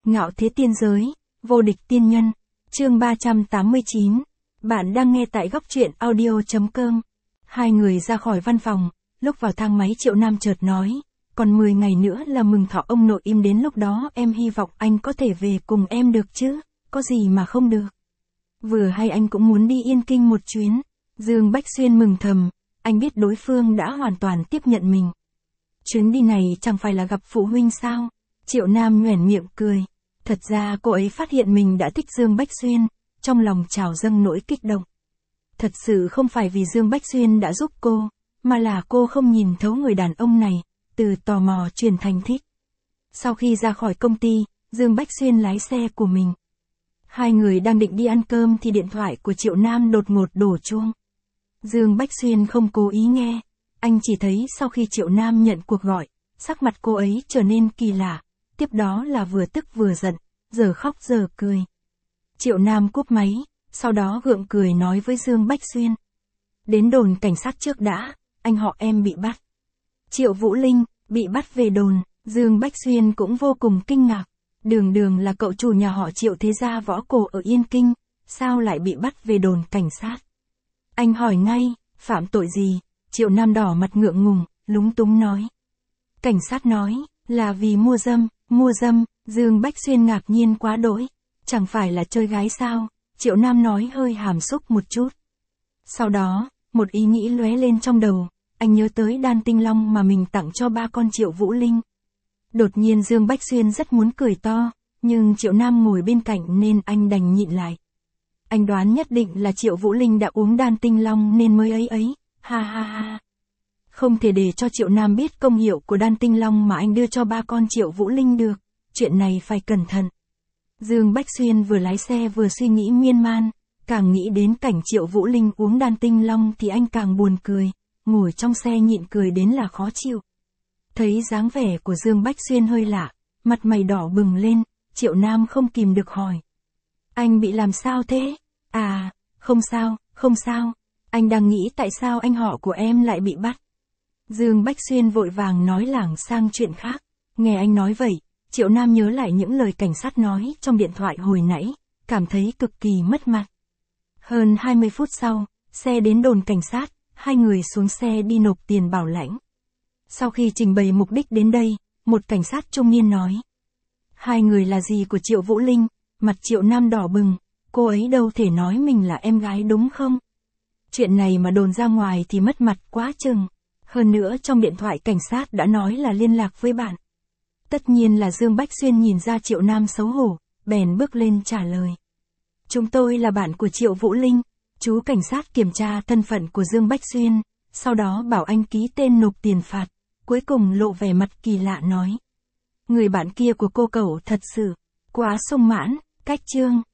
Ngạo thế tiên giới, vô địch tiên nhân, chương 389. Bạn đang nghe tại góc truyện audio.com. Hai người ra khỏi văn phòng, lúc vào thang máy Triệu Nam chợt nói, còn 10 ngày nữa là mừng thọ ông nội im, đến lúc đó em hy vọng anh có thể về cùng em được chứ, có gì mà không được. Vừa hay anh cũng muốn đi Yên Kinh một chuyến. Dương Bách Xuyên mừng thầm, anh biết đối phương đã hoàn toàn tiếp nhận mình. Chuyến đi này chẳng phải là gặp phụ huynh sao? Triệu Nam nhoẻn miệng cười. Thật ra cô ấy phát hiện mình đã thích Dương Bách Xuyên, trong lòng trào dâng nỗi kích động. Thật sự không phải vì Dương Bách Xuyên đã giúp cô, mà là cô không nhìn thấu người đàn ông này, từ tò mò chuyển thành thích. Sau khi ra khỏi công ty, Dương Bách Xuyên lái xe của mình. Hai người đang định đi ăn cơm thì điện thoại của Triệu Nam đột ngột đổ chuông. Dương Bách Xuyên không cố ý nghe, anh chỉ thấy sau khi Triệu Nam nhận cuộc gọi, sắc mặt cô ấy trở nên kỳ lạ, tiếp đó là vừa tức vừa giận, giờ khóc giờ cười. Triệu Nam cúp máy, sau đó gượng cười nói với Dương Bách Xuyên. Đến đồn cảnh sát trước đã, anh họ em bị bắt. Triệu Vũ Linh, bị bắt về đồn, Dương Bách Xuyên cũng vô cùng kinh ngạc. Đường là cậu chủ nhà họ Triệu thế gia võ cổ ở Yên Kinh, sao lại bị bắt về đồn cảnh sát? Anh hỏi ngay, phạm tội gì? Triệu Nam đỏ mặt ngượng ngùng, lúng túng nói. Cảnh sát nói, là vì mua dâm, Dương Bách Xuyên ngạc nhiên quá đỗi. Chẳng phải là chơi gái sao? Triệu Nam nói hơi hàm xúc một chút. Sau đó, một ý nghĩ lóe lên trong đầu, anh nhớ tới đan tinh long mà mình tặng cho ba con Triệu Vũ Linh. Đột nhiên Dương Bách Xuyên rất muốn cười to, nhưng Triệu Nam ngồi bên cạnh nên anh đành nhịn lại. Anh đoán nhất định là Triệu Vũ Linh đã uống đan tinh long nên mới ấy, ha ha ha. Không thể để cho Triệu Nam biết công hiệu của đan tinh long mà anh đưa cho ba con Triệu Vũ Linh được, chuyện này phải cẩn thận. Dương Bách Xuyên vừa lái xe vừa suy nghĩ miên man, càng nghĩ đến cảnh Triệu Vũ Linh uống đan tinh long thì anh càng buồn cười, ngồi trong xe nhịn cười đến là khó chịu. Thấy dáng vẻ của Dương Bách Xuyên hơi lạ, mặt mày đỏ bừng lên, Triệu Nam không kìm được hỏi. Anh bị làm sao thế? À, không sao, anh đang nghĩ tại sao anh họ của em lại bị bắt. Dương Bách Xuyên vội vàng nói lảng sang chuyện khác, nghe anh nói vậy, Triệu Nam nhớ lại những lời cảnh sát nói trong điện thoại hồi nãy, cảm thấy cực kỳ mất mặt. Hơn 20 phút sau, xe đến đồn cảnh sát, hai người xuống xe đi nộp tiền bảo lãnh. Sau khi trình bày mục đích đến đây, một cảnh sát trung niên nói. Hai người là gì của Triệu Vũ Linh? Mặt Triệu Nam đỏ bừng, cô ấy đâu thể nói mình là em gái đúng không? Chuyện này mà đồn ra ngoài thì mất mặt quá chừng. Hơn nữa trong điện thoại cảnh sát đã nói là liên lạc với bạn. Tất nhiên là Dương Bách Xuyên nhìn ra Triệu Nam xấu hổ, bèn bước lên trả lời. Chúng tôi là bạn của Triệu Vũ Linh. Chú cảnh sát kiểm tra thân phận của Dương Bách Xuyên, sau đó bảo anh ký tên nộp tiền phạt, cuối cùng lộ vẻ mặt kỳ lạ nói. Người bạn kia của cô cậu thật sự quá sung mãn, cách chương.